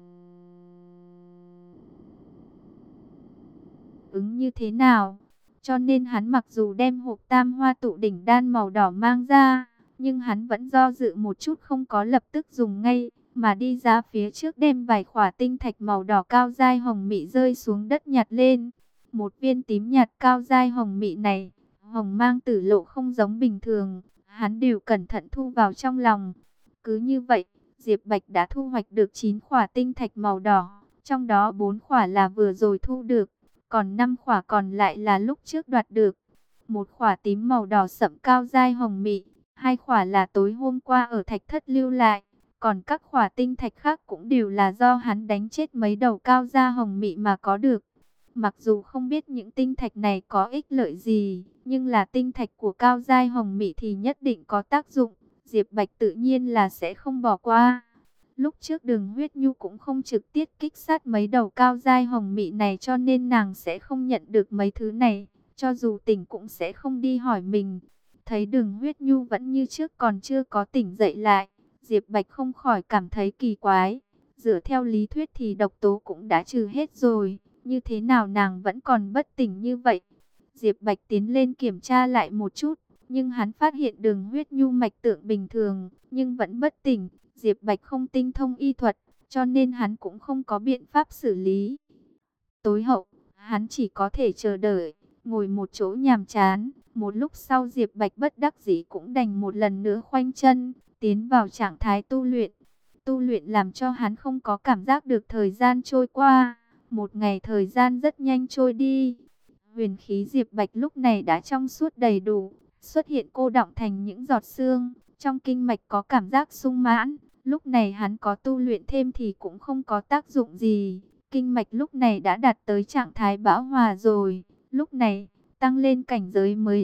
ứng như thế nào. Cho nên hắn mặc dù đem hộp tam hoa tụ đỉnh đan màu đỏ mang ra, nhưng hắn vẫn do dự một chút không có lập tức dùng ngay, mà đi ra phía trước đem vài khỏa tinh thạch màu đỏ cao dai hồng mị rơi xuống đất nhặt lên. Một viên tím nhạt cao dai hồng mị này, hồng mang tử lộ không giống bình thường, hắn đều cẩn thận thu vào trong lòng. Cứ như vậy, Diệp Bạch đã thu hoạch được 9 khỏa tinh thạch màu đỏ, trong đó 4 khỏa là vừa rồi thu được, còn 5 khỏa còn lại là lúc trước đoạt được. Một khỏa tím màu đỏ sẫm cao dai hồng mị, 2 khỏa là tối hôm qua ở thạch thất lưu lại, còn các khỏa tinh thạch khác cũng đều là do hắn đánh chết mấy đầu cao da hồng mị mà có được. Mặc dù không biết những tinh thạch này có ích lợi gì, nhưng là tinh thạch của cao giai hồng mị thì nhất định có tác dụng. Diệp Bạch tự nhiên là sẽ không bỏ qua. Lúc trước Đường Huyết Nhu cũng không trực tiếp kích sát mấy đầu cao giai hồng mị này, cho nên nàng sẽ không nhận được mấy thứ này. Cho dù tỉnh cũng sẽ không đi hỏi mình. Thấy Đường Huyết Nhu vẫn như trước còn chưa có tỉnh dậy lại, Diệp Bạch không khỏi cảm thấy kỳ quái. Dựa theo lý thuyết thì độc tố cũng đã trừ hết rồi, như thế nào nàng vẫn còn bất tỉnh như vậy? Diệp Bạch tiến lên kiểm tra lại một chút, nhưng hắn phát hiện Đường Huyết Nhu mạch tượng bình thường, nhưng vẫn bất tỉnh. Diệp Bạch không tinh thông y thuật, cho nên hắn cũng không có biện pháp xử lý. Tối hậu, hắn chỉ có thể chờ đợi, ngồi một chỗ nhàm chán. Một lúc sau Diệp Bạch bất đắc dĩ cũng đành một lần nữa khoanh chân, tiến vào trạng thái tu luyện. Tu luyện làm cho hắn không có cảm giác được thời gian trôi qua. Một ngày thời gian rất nhanh trôi đi. Huyền khí Diệp Bạch lúc này đã trong suốt đầy đủ, xuất hiện cô đọng thành những giọt sương, trong kinh mạch có cảm giác sung mãn. Lúc này hắn có tu luyện thêm thì cũng không có tác dụng gì. Kinh mạch lúc này đã đạt tới trạng thái bão hòa rồi. Lúc này, tăng lên cảnh giới mới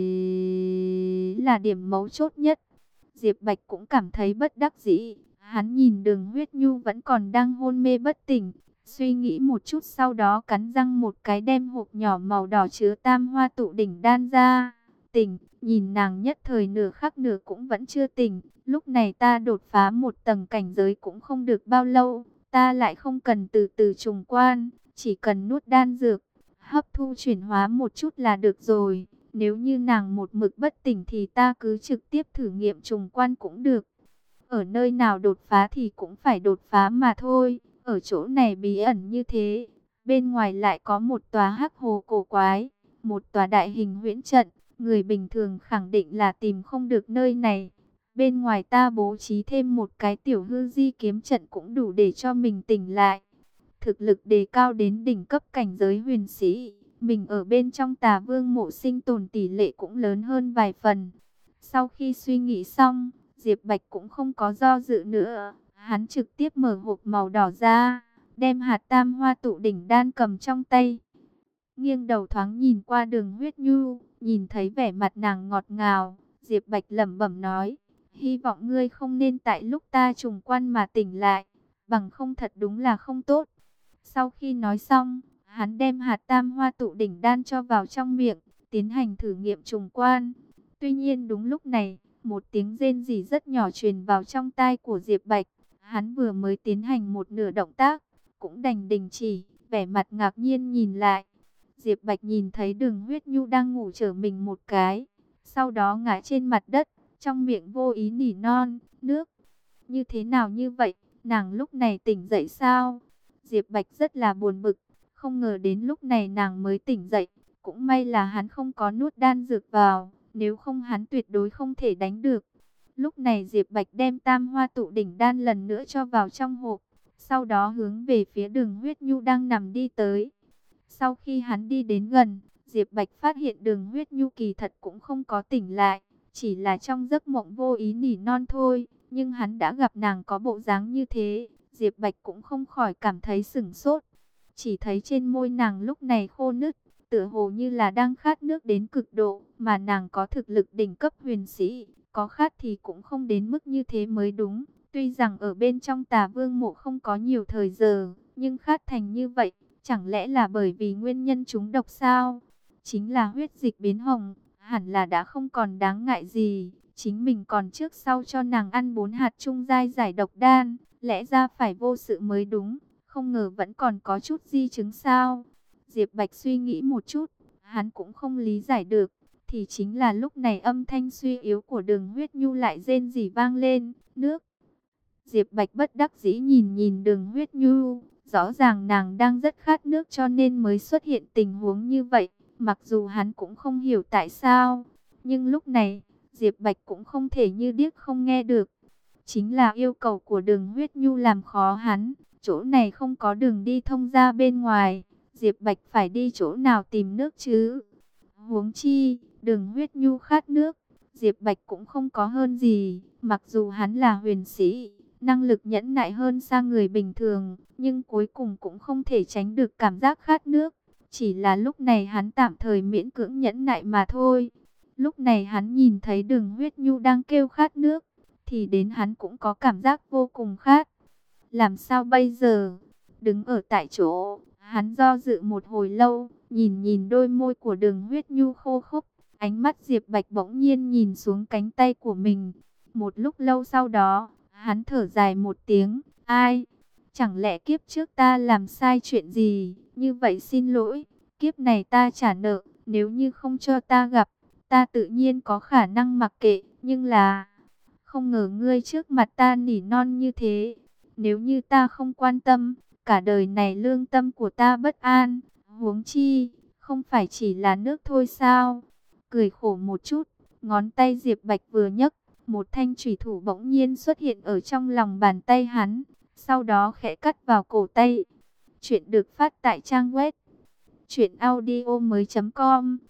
là điểm mấu chốt nhất. Diệp Bạch cũng cảm thấy bất đắc dĩ. Hắn nhìn Đường Huyết Nhu vẫn còn đang hôn mê bất tỉnh. Suy nghĩ một chút sau đó cắn răng một cái đem hộp nhỏ màu đỏ chứa tam hoa tụ đỉnh đan ra. Tỉnh, nhìn nàng nhất thời nửa khắc nửa cũng vẫn chưa tỉnh. Lúc này ta đột phá một tầng cảnh giới cũng không được bao lâu. Ta lại không cần từ từ trùng quan, chỉ cần nuốt đan dược, hấp thu chuyển hóa một chút là được rồi. Nếu như nàng một mực bất tỉnh thì ta cứ trực tiếp thử nghiệm trùng quan cũng được. Ở nơi nào đột phá thì cũng phải đột phá mà thôi. Ở chỗ này bí ẩn như thế, bên ngoài lại có một tòa hắc hồ cổ quái, một tòa đại hình huyễn trận. Người bình thường khẳng định là tìm không được nơi này. Bên ngoài ta bố trí thêm một cái tiểu hư di kiếm trận cũng đủ để cho mình tỉnh lại. Thực lực đề cao đến đỉnh cấp cảnh giới huyền sĩ, mình ở bên trong Tà Vương mộ sinh tồn tỷ lệ cũng lớn hơn vài phần. Sau khi suy nghĩ xong, Diệp Bạch cũng không có do dự nữa. Hắn trực tiếp mở hộp màu đỏ ra, đem hạt tam hoa tụ đỉnh đan cầm trong tay. Nghiêng đầu thoáng nhìn qua Đường Huyết Nhu, nhìn thấy vẻ mặt nàng ngọt ngào. Diệp Bạch lẩm bẩm nói, hy vọng ngươi không nên tại lúc ta trùng quan mà tỉnh lại, bằng không thật đúng là không tốt. Sau khi nói xong, hắn đem hạt tam hoa tụ đỉnh đan cho vào trong miệng, tiến hành thử nghiệm trùng quan. Tuy nhiên đúng lúc này, một tiếng rên rỉ rất nhỏ truyền vào trong tai của Diệp Bạch. Hắn vừa mới tiến hành một nửa động tác, cũng đành đình chỉ, vẻ mặt ngạc nhiên nhìn lại. Diệp Bạch nhìn thấy Đường Huyết Nhu đang ngủ trở mình một cái, sau đó ngã trên mặt đất, trong miệng vô ý nỉ non, nước. Như thế nào như vậy, nàng lúc này tỉnh dậy sao? Diệp Bạch rất là buồn bực, không ngờ đến lúc này nàng mới tỉnh dậy. Cũng may là hắn không có nuốt đan dược vào, nếu không hắn tuyệt đối không thể đánh được. Lúc này Diệp Bạch đem tam hoa tụ đỉnh đan lần nữa cho vào trong hộp, sau đó hướng về phía Đường Huyết Nhu đang nằm đi tới. Sau khi hắn đi đến gần, Diệp Bạch phát hiện Đường Huyết Nhu kỳ thật cũng không có tỉnh lại, chỉ là trong giấc mộng vô ý nỉ non thôi. Nhưng hắn đã gặp nàng có bộ dáng như thế, Diệp Bạch cũng không khỏi cảm thấy sửng sốt. Chỉ thấy trên môi nàng lúc này khô nứt, tựa hồ như là đang khát nước đến cực độ, mà nàng có thực lực đỉnh cấp huyền sĩ, có khát thì cũng không đến mức như thế mới đúng. Tuy rằng ở bên trong Tà Vương mộ không có nhiều thời giờ, nhưng khát thành như vậy, chẳng lẽ là bởi vì nguyên nhân trúng độc sao? Chính là huyết dịch biến hồng, hẳn là đã không còn đáng ngại gì. Chính mình còn trước sau cho nàng ăn 4 hạt trung giai giải độc đan, lẽ ra phải vô sự mới đúng, không ngờ vẫn còn có chút di chứng sao? Diệp Bạch suy nghĩ một chút, hắn cũng không lý giải được, thì chính là lúc này âm thanh suy yếu của Đường Huyết Nhu lại rên rỉ vang lên, nước. Diệp Bạch bất đắc dĩ nhìn nhìn Đường Huyết Nhu, rõ ràng nàng đang rất khát nước cho nên mới xuất hiện tình huống như vậy, mặc dù hắn cũng không hiểu tại sao, nhưng lúc này Diệp Bạch cũng không thể như điếc không nghe được. Chính là yêu cầu của Đường Huyết Nhu làm khó hắn, chỗ này không có đường đi thông ra bên ngoài, Diệp Bạch phải đi chỗ nào tìm nước chứ? Huống chi, Đường Huyết Nhu khát nước, Diệp Bạch cũng không có hơn gì, mặc dù hắn là huyền sĩ, năng lực nhẫn nại hơn xa người bình thường, nhưng cuối cùng cũng không thể tránh được cảm giác khát nước. Chỉ là lúc này hắn tạm thời miễn cưỡng nhẫn nại mà thôi. Lúc này hắn nhìn thấy Đường Huyết Nhu đang kêu khát nước, thì đến hắn cũng có cảm giác vô cùng khát. Làm sao bây giờ? Đứng ở tại chỗ, hắn do dự một hồi lâu, nhìn nhìn đôi môi của Đường Huyết Nhu khô khốc, ánh mắt Diệp Bạch bỗng nhiên nhìn xuống cánh tay của mình. Một lúc lâu sau đó, hắn thở dài một tiếng, ai? Chẳng lẽ kiếp trước ta làm sai chuyện gì? Như vậy xin lỗi, kiếp này ta trả nợ, nếu như không cho ta gặp, ta tự nhiên có khả năng mặc kệ, nhưng là không ngờ ngươi trước mặt ta nỉ non như thế. Nếu như ta không quan tâm, cả đời này lương tâm của ta bất an, huống chi, không phải chỉ là nước thôi sao? Cười khổ một chút, ngón tay Diệp Bạch vừa nhấc, một thanh chủy thủ bỗng nhiên xuất hiện ở trong lòng bàn tay hắn, sau đó khẽ cắt vào cổ tay. Chuyện được phát tại trang web truyệnaudiomoi.com.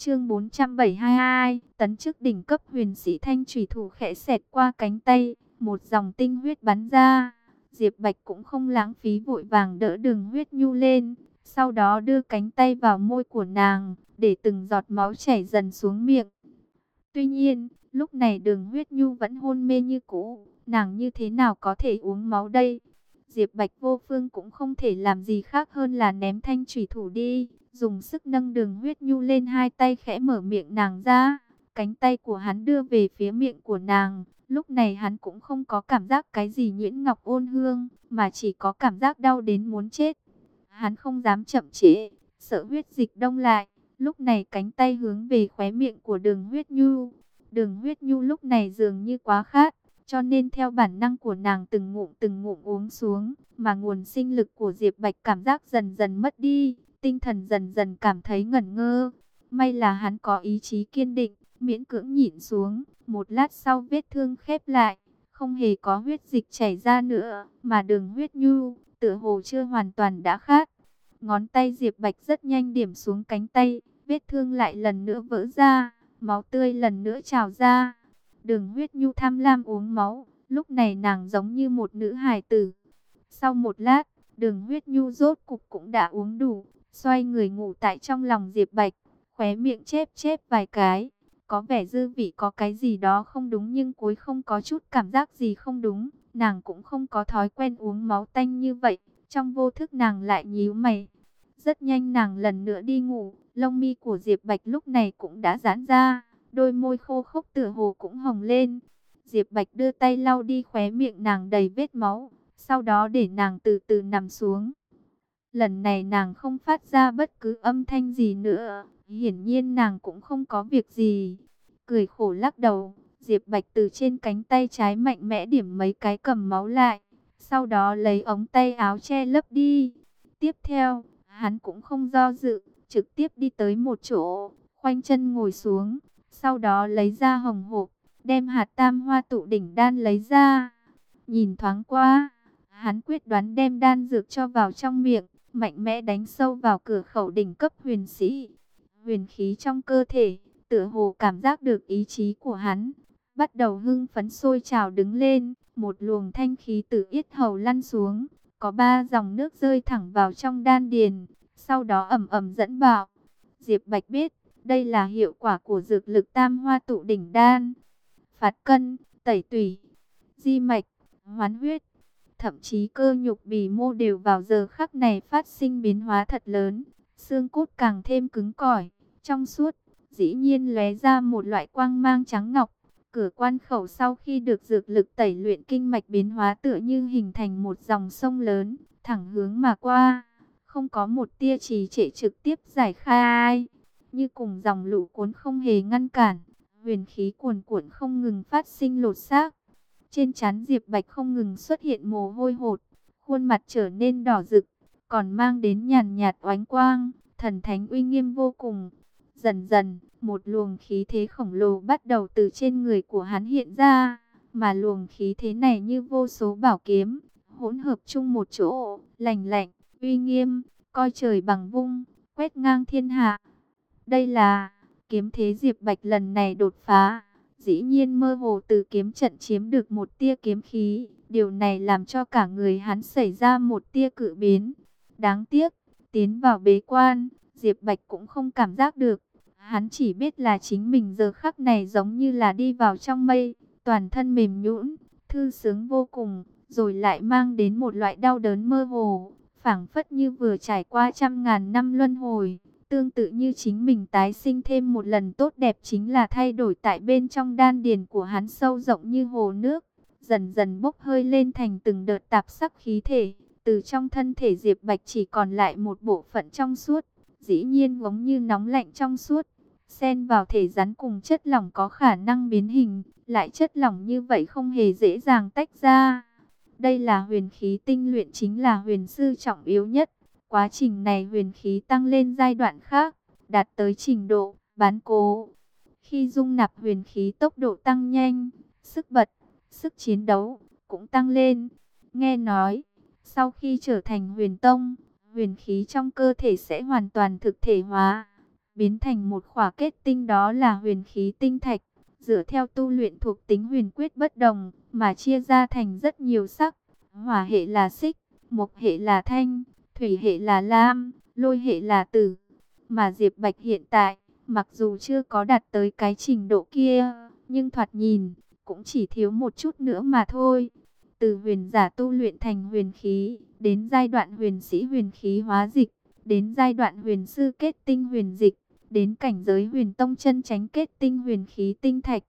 Chương 472, tấn chức đỉnh cấp huyền sĩ, thanh chủy thủ khẽ xẹt qua cánh tay, một dòng tinh huyết bắn ra. Diệp Bạch cũng không lãng phí, vội vàng đỡ Đường Huyết Nhu lên, sau đó đưa cánh tay vào môi của nàng, để từng giọt máu chảy dần xuống miệng. Tuy nhiên, lúc này Đường Huyết Nhu vẫn hôn mê như cũ, nàng như thế nào có thể uống máu đây? Diệp Bạch vô phương cũng không thể làm gì khác hơn là ném thanh chủy thủ đi, dùng sức nâng Đường Huyết Nhu lên, hai tay khẽ mở miệng nàng ra. Cánh tay của hắn đưa về phía miệng của nàng, lúc này hắn cũng không có cảm giác cái gì nhuyễn ngọc ôn hương, mà chỉ có cảm giác đau đến muốn chết. Hắn không dám chậm trễ, sợ huyết dịch đông lại, lúc này cánh tay hướng về khóe miệng của Đường Huyết Nhu. Đường Huyết Nhu lúc này dường như quá khát, cho nên theo bản năng của nàng từng ngụm uống xuống, mà nguồn sinh lực của Diệp Bạch cảm giác dần dần mất đi, tinh thần dần dần cảm thấy ngẩn ngơ. May là hắn có ý chí kiên định, miễn cưỡng nhịn xuống, một lát sau vết thương khép lại, không hề có huyết dịch chảy ra nữa, mà Đường Huyết Nhu tựa hồ chưa hoàn toàn đã khát. Ngón tay Diệp Bạch rất nhanh điểm xuống cánh tay, vết thương lại lần nữa vỡ ra, máu tươi lần nữa trào ra. Đường Huyết Nhu tham lam uống máu, lúc này nàng giống như một nữ hài tử. Sau một lát, Đường Huyết Nhu rốt cục cũng đã uống đủ, xoay người ngủ tại trong lòng Diệp Bạch, khóe miệng chép chép vài cái. Có vẻ dư vị có cái gì đó không đúng, nhưng cuối không có chút cảm giác gì không đúng. Nàng cũng không có thói quen uống máu tanh như vậy, trong vô thức nàng lại nhíu mày. Rất nhanh nàng lần nữa đi ngủ, lông mi của Diệp Bạch lúc này cũng đã giãn ra, đôi môi khô khốc tựa hồ cũng hồng lên. Diệp Bạch đưa tay lau đi khóe miệng nàng đầy vết máu, sau đó để nàng từ từ nằm xuống. Lần này nàng không phát ra bất cứ âm thanh gì nữa, hiển nhiên nàng cũng không có việc gì. Cười khổ lắc đầu, Diệp Bạch từ trên cánh tay trái mạnh mẽ điểm mấy cái cầm máu lại, sau đó lấy ống tay áo che lấp đi. Tiếp theo, hắn cũng không do dự, trực tiếp đi tới một chỗ, khoanh chân ngồi xuống, sau đó lấy ra hồng hộp, đem hạt tam hoa tụ đỉnh đan lấy ra. Nhìn thoáng qua, hắn quyết đoán đem đan dược cho vào trong miệng, mạnh mẽ đánh sâu vào cửa khẩu đỉnh cấp huyền sĩ. Huyền khí trong cơ thể, tựa hồ cảm giác được ý chí của hắn, bắt đầu hưng phấn sôi trào đứng lên, một luồng thanh khí từ yết hầu lăn xuống, có 3 dòng nước rơi thẳng vào trong đan điền, sau đó ầm ầm dẫn bạo. Diệp Bạch biết, đây là hiệu quả của dược lực tam hoa tụ đỉnh đan. Phát cân, tẩy tủy, di mạch, hoán huyết, thậm chí cơ nhục bì mô đều vào giờ khắc này phát sinh biến hóa thật lớn. Xương cốt càng thêm cứng cỏi, trong suốt, dĩ nhiên lóe ra một loại quang mang trắng ngọc. Cửa quan khẩu sau khi được dược lực tẩy luyện, kinh mạch biến hóa tựa như hình thành một dòng sông lớn, thẳng hướng mà qua, không có một tia trì trệ, trực tiếp giải khai, như cùng dòng lũ cuốn không hề ngăn cản. Huyền khí cuồn cuộn không ngừng phát sinh lột xác. Trên trán Diệp Bạch không ngừng xuất hiện mồ hôi hột, khuôn mặt trở nên đỏ rực, còn mang đến nhàn nhạt oánh quang, thần thánh uy nghiêm vô cùng. Dần dần, một luồng khí thế khổng lồ bắt đầu từ trên người của hắn hiện ra, mà luồng khí thế này như vô số bảo kiếm, hỗn hợp chung một chỗ, lành lạnh, uy nghiêm, coi trời bằng vung, quét ngang thiên hạ. Đây là kiếm thế Diệp Bạch lần này đột phá, dĩ nhiên mơ hồ từ kiếm trận chiếm được một tia kiếm khí, điều này làm cho cả người hắn xảy ra một tia cự biến. Đáng tiếc, tiến vào bế quan, Diệp Bạch cũng không cảm giác được. Hắn chỉ biết là chính mình giờ khắc này giống như là đi vào trong mây, toàn thân mềm nhũn, thư sướng vô cùng, rồi lại mang đến một loại đau đớn mơ hồ, phảng phất như vừa trải qua trăm ngàn năm luân hồi. Tương tự như chính mình tái sinh thêm một lần, tốt đẹp chính là thay đổi tại bên trong đan điền của hắn sâu rộng như hồ nước, dần dần bốc hơi lên thành từng đợt tạp sắc khí thể. Từ trong thân thể Diệp Bạch chỉ còn lại một bộ phận trong suốt, dĩ nhiên giống như nóng lạnh trong suốt, xen vào thể rắn cùng chất lỏng có khả năng biến hình, lại chất lỏng như vậy không hề dễ dàng tách ra. Đây là huyền khí tinh luyện, chính là huyền sư trọng yếu nhất. Quá trình này huyền khí tăng lên giai đoạn khác, đạt tới trình độ bán cố. Khi dung nạp huyền khí, tốc độ tăng nhanh, sức bật, sức chiến đấu cũng tăng lên. Nghe nói, sau khi trở thành huyền tông, huyền khí trong cơ thể sẽ hoàn toàn thực thể hóa, biến thành một khỏa kết tinh, đó là huyền khí tinh thạch. Dựa theo tu luyện thuộc tính huyền quyết bất đồng mà chia ra thành rất nhiều sắc. Hỏa hệ là xích, mộc hệ là thanh, thủy hệ là lam, lôi hệ là tử. Mà Diệp Bạch hiện tại, mặc dù chưa có đạt tới cái trình độ kia, nhưng thoạt nhìn cũng chỉ thiếu một chút nữa mà thôi. Từ huyền giả tu luyện thành huyền khí, đến giai đoạn huyền sĩ huyền khí hóa dịch, đến giai đoạn huyền sư kết tinh huyền dịch, đến cảnh giới huyền tông chân chánh kết tinh huyền khí tinh thạch.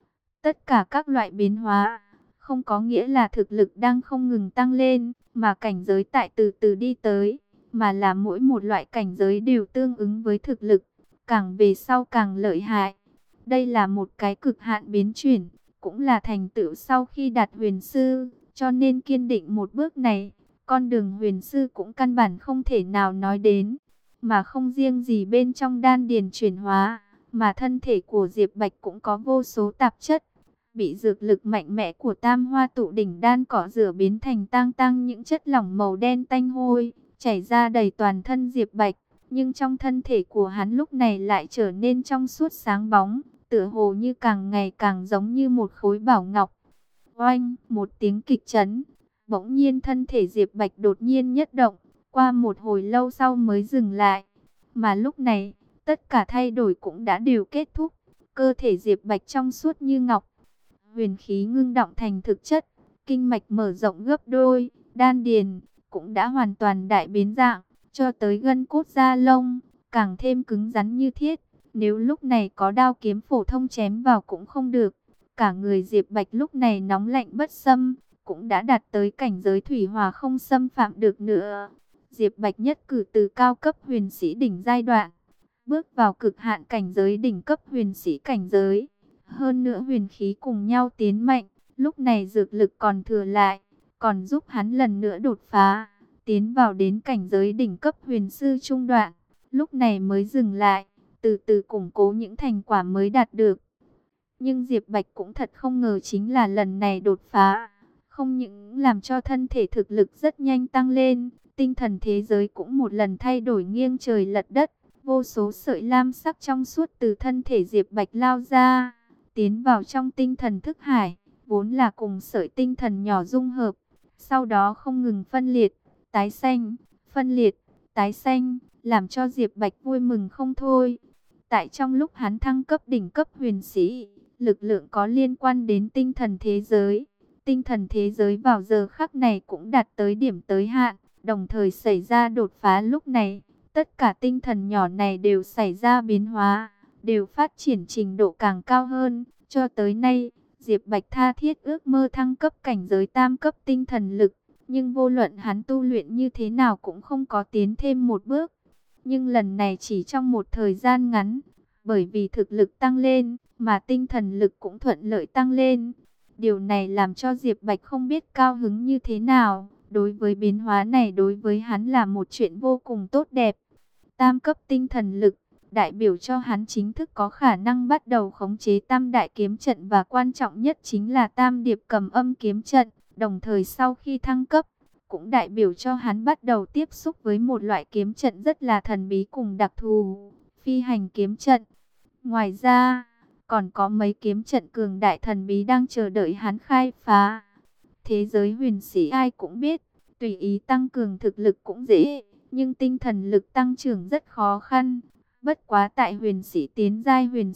Tất cả các loại biến hóa, không có nghĩa là thực lực đang không ngừng tăng lên, mà cảnh giới tại từ từ đi tới, mà là mỗi một loại cảnh giới đều tương ứng với thực lực, càng về sau càng lợi hại. Đây là một cái cực hạn biến chuyển, cũng là thành tựu sau khi đạt huyền sư, cho nên kiên định một bước này, con đường huyền sư cũng căn bản không thể nào nói đến. Mà không riêng gì bên trong đan điền chuyển hóa, mà thân thể của Diệp Bạch cũng có vô số tạp chất, bị dược lực mạnh mẽ của Tam Hoa Tụ Đỉnh Đan cọ rửa biến thành tang tăng những chất lỏng màu đen tanh hôi, chảy ra đầy toàn thân Diệp Bạch. Nhưng trong thân thể của hắn lúc này lại trở nên trong suốt sáng bóng, tựa hồ như càng ngày càng giống như một khối bảo ngọc. Oanh, một tiếng kịch chấn, bỗng nhiên thân thể Diệp Bạch đột nhiên nhất động, qua một hồi lâu sau mới dừng lại. Mà lúc này, tất cả thay đổi cũng đã đều kết thúc, cơ thể Diệp Bạch trong suốt như ngọc. Huyền khí ngưng động thành thực chất, kinh mạch mở rộng gấp đôi, đan điền cũng đã hoàn toàn đại biến dạng, cho tới gân cốt da lông, càng thêm cứng rắn như thiết. Nếu lúc này có đao kiếm phổ thông chém vào cũng không được. Cả người Diệp Bạch lúc này nóng lạnh bất xâm, cũng đã đạt tới cảnh giới thủy hỏa không xâm phạm được nữa. Diệp Bạch nhất cử từ cao cấp huyền sĩ đỉnh giai đoạn, bước vào cực hạn cảnh giới đỉnh cấp huyền sĩ cảnh giới. Hơn nữa huyền khí cùng nhau tiến mạnh, lúc này dược lực còn thừa lại, còn giúp hắn lần nữa đột phá, tiến vào đến cảnh giới đỉnh cấp huyền sư trung đoạn. Lúc này mới dừng lại, từ từ củng cố những thành quả mới đạt được. Nhưng Diệp Bạch cũng thật không ngờ chính là lần này đột phá, không những làm cho thân thể thực lực rất nhanh tăng lên, tinh thần thế giới cũng một lần thay đổi nghiêng trời lật đất. Vô số sợi lam sắc trong suốt từ thân thể Diệp Bạch lao ra, tiến vào trong tinh thần thức hải, vốn là cùng sợi tinh thần nhỏ dung hợp, sau đó không ngừng phân liệt, tái sanh, phân liệt, tái sanh, làm cho Diệp Bạch vui mừng không thôi. Tại trong lúc hắn thăng cấp đỉnh cấp huyền sĩ, lực lượng có liên quan đến tinh thần thế giới. Tinh thần thế giới vào giờ khắc này cũng đạt tới điểm tới hạn, đồng thời xảy ra đột phá lúc này. Tất cả tinh thần nhỏ này đều xảy ra biến hóa, đều phát triển trình độ càng cao hơn. Cho tới nay, Diệp Bạch tha thiết ước mơ thăng cấp cảnh giới tam cấp tinh thần lực. Nhưng vô luận hắn tu luyện như thế nào cũng không có tiến thêm một bước. Nhưng lần này chỉ trong một thời gian ngắn, bởi vì thực lực tăng lên, mà tinh thần lực cũng thuận lợi tăng lên. Điều này làm cho Diệp Bạch không biết cao hứng như thế nào. Đối với biến hóa này đối với hắn là một chuyện vô cùng tốt đẹp. Tam cấp tinh thần lực, đại biểu cho hắn chính thức có khả năng bắt đầu khống chế tam đại kiếm trận và quan trọng nhất chính là tam điệp cầm âm kiếm trận. Đồng thời sau khi thăng cấp, cũng đại biểu cho hắn bắt đầu tiếp xúc với một loại kiếm trận rất là thần bí cùng đặc thù, phi hành kiếm trận. Ngoài ra, còn có mấy kiếm trận cường đại thần bí đang chờ đợi hắn khai phá. Thế giới huyền sĩ ai cũng biết, tùy ý tăng cường thực lực cũng dễ, nhưng tinh thần lực tăng trưởng rất khó khăn. Bất quá tại huyền sĩ tiến giai huyền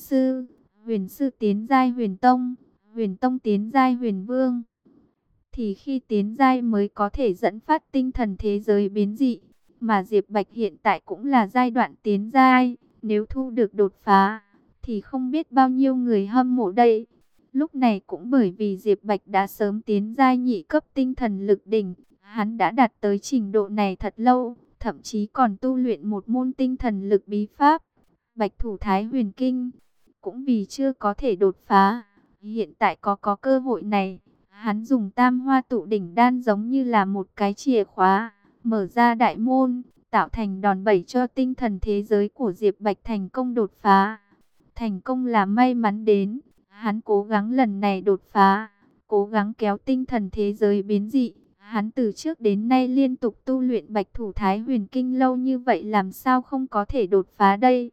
sư tiến giai huyền tông tiến giai huyền vương, thì khi tiến giai mới có thể dẫn phát tinh thần thế giới biến dị. Mà Diệp Bạch hiện tại cũng là giai đoạn tiến giai, nếu thu được đột phá, thì không biết bao nhiêu người hâm mộ đây. Lúc này cũng bởi vì Diệp Bạch đã sớm tiến giai nhị cấp tinh thần lực đỉnh, hắn đã đạt tới trình độ này thật lâu, thậm chí còn tu luyện một môn tinh thần lực bí pháp, Bạch Thủ Thái Huyền Kinh. Cũng vì chưa có thể đột phá, hiện tại có cơ hội này, hắn dùng Tam Hoa Tụ Đỉnh Đan giống như là một cái chìa khóa, mở ra đại môn, tạo thành đòn bẩy cho tinh thần thế giới của Diệp Bạch thành công đột phá. Thành công là may mắn đến, hắn cố gắng lần này đột phá, cố gắng kéo tinh thần thế giới biến dị. Hắn từ trước đến nay liên tục tu luyện Bạch Thủ Thái Huyền Kinh lâu như vậy làm sao không có thể đột phá đây.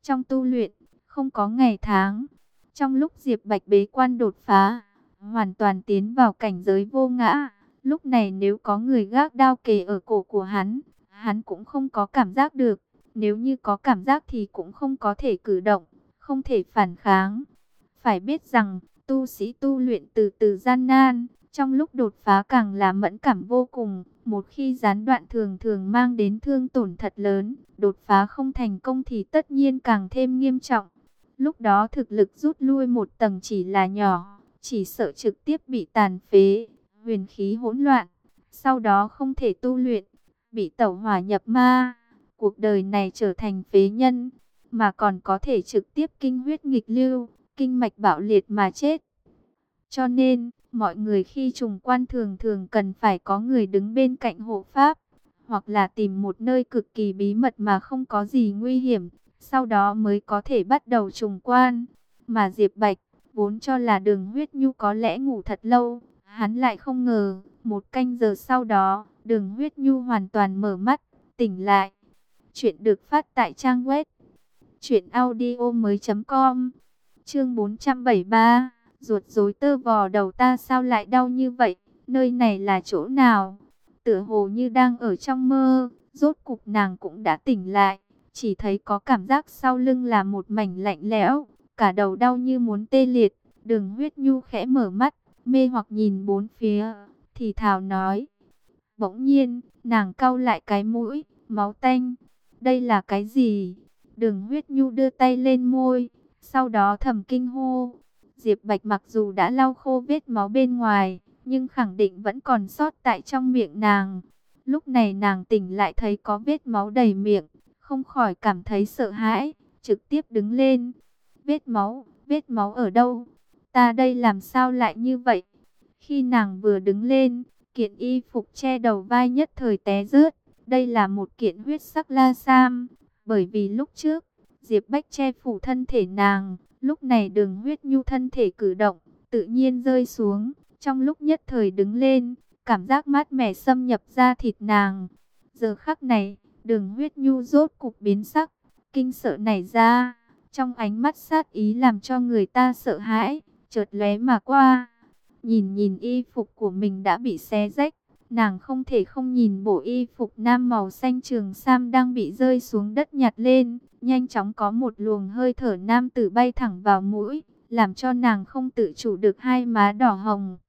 Trong tu luyện, không có ngày tháng. Trong lúc Diệp Bạch bế quan đột phá, hoàn toàn tiến vào cảnh giới vô ngã. Lúc này nếu có người gác đao kề ở cổ của hắn cũng không có cảm giác được. Nếu như có cảm giác thì cũng không có thể cử động, không thể phản kháng. Phải biết rằng, tu sĩ tu luyện từ từ gian nan, trong lúc đột phá càng là mẫn cảm vô cùng. Một khi gián đoạn thường thường mang đến thương tổn thật lớn, đột phá không thành công thì tất nhiên càng thêm nghiêm trọng. Lúc đó thực lực rút lui một tầng chỉ là nhỏ, chỉ sợ trực tiếp bị tàn phế, huyền khí hỗn loạn, sau đó không thể tu luyện, bị tẩu hỏa nhập ma, cuộc đời này trở thành phế nhân, mà còn có thể trực tiếp kinh huyết nghịch lưu, kinh mạch bạo liệt mà chết. Cho nên, mọi người khi trùng quan thường thường cần phải có người đứng bên cạnh hộ pháp, hoặc là tìm một nơi cực kỳ bí mật mà không có gì nguy hiểm, sau đó mới có thể bắt đầu trùng quan. Mà Diệp Bạch, vốn cho là Đường Huyết Nhu có lẽ ngủ thật lâu, hắn lại không ngờ, một canh giờ sau đó, Đường Huyết Nhu hoàn toàn mở mắt, tỉnh lại. Chuyện được phát tại trang web truyệnaudiomoi.com. Chương 473. Ruột rối tơ vò đầu ta sao lại đau như vậy? Nơi này là chỗ nào? Tựa hồ như đang ở trong mơ. Rốt cục nàng cũng đã tỉnh lại, chỉ thấy có cảm giác sau lưng là một mảnh lạnh lẽo, cả đầu đau như muốn tê liệt. Đường Huyết Nhu khẽ mở mắt, mê hoặc nhìn bốn phía, thì thào nói. Bỗng nhiên, nàng cau lại cái mũi, máu tanh. Đây là cái gì? Đường Huyết Nhu đưa tay lên môi, sau đó thầm kinh hô. Diệp Bạch mặc dù đã lau khô vết máu bên ngoài, nhưng khẳng định vẫn còn sót tại trong miệng nàng. Lúc này nàng tỉnh lại thấy có vết máu đầy miệng, không khỏi cảm thấy sợ hãi, trực tiếp đứng lên. Vết máu ở đâu? Ta đây làm sao lại như vậy? Khi nàng vừa đứng lên, kiện y phục che đầu vai nhất thời té rớt. Đây là một kiện huyết sắc la sam, bởi vì lúc trước, Diệp Bách che phủ thân thể nàng. Lúc này Đường Huyết Nhu thân thể cử động, tự nhiên rơi xuống. Trong lúc nhất thời đứng lên, cảm giác mát mẻ xâm nhập da thịt nàng. Giờ khắc này, Đường Huyết Nhu rốt cục biến sắc, kinh sợ nảy ra. Trong ánh mắt sát ý làm cho người ta sợ hãi, chợt lóe mà qua. Nhìn y phục của mình đã bị xé rách, nàng không thể không nhìn bộ y phục nam màu xanh trường sam đang bị rơi xuống đất nhặt lên. Nhanh chóng có một luồng hơi thở nam tử bay thẳng vào mũi, làm cho nàng không tự chủ được hai má đỏ hồng.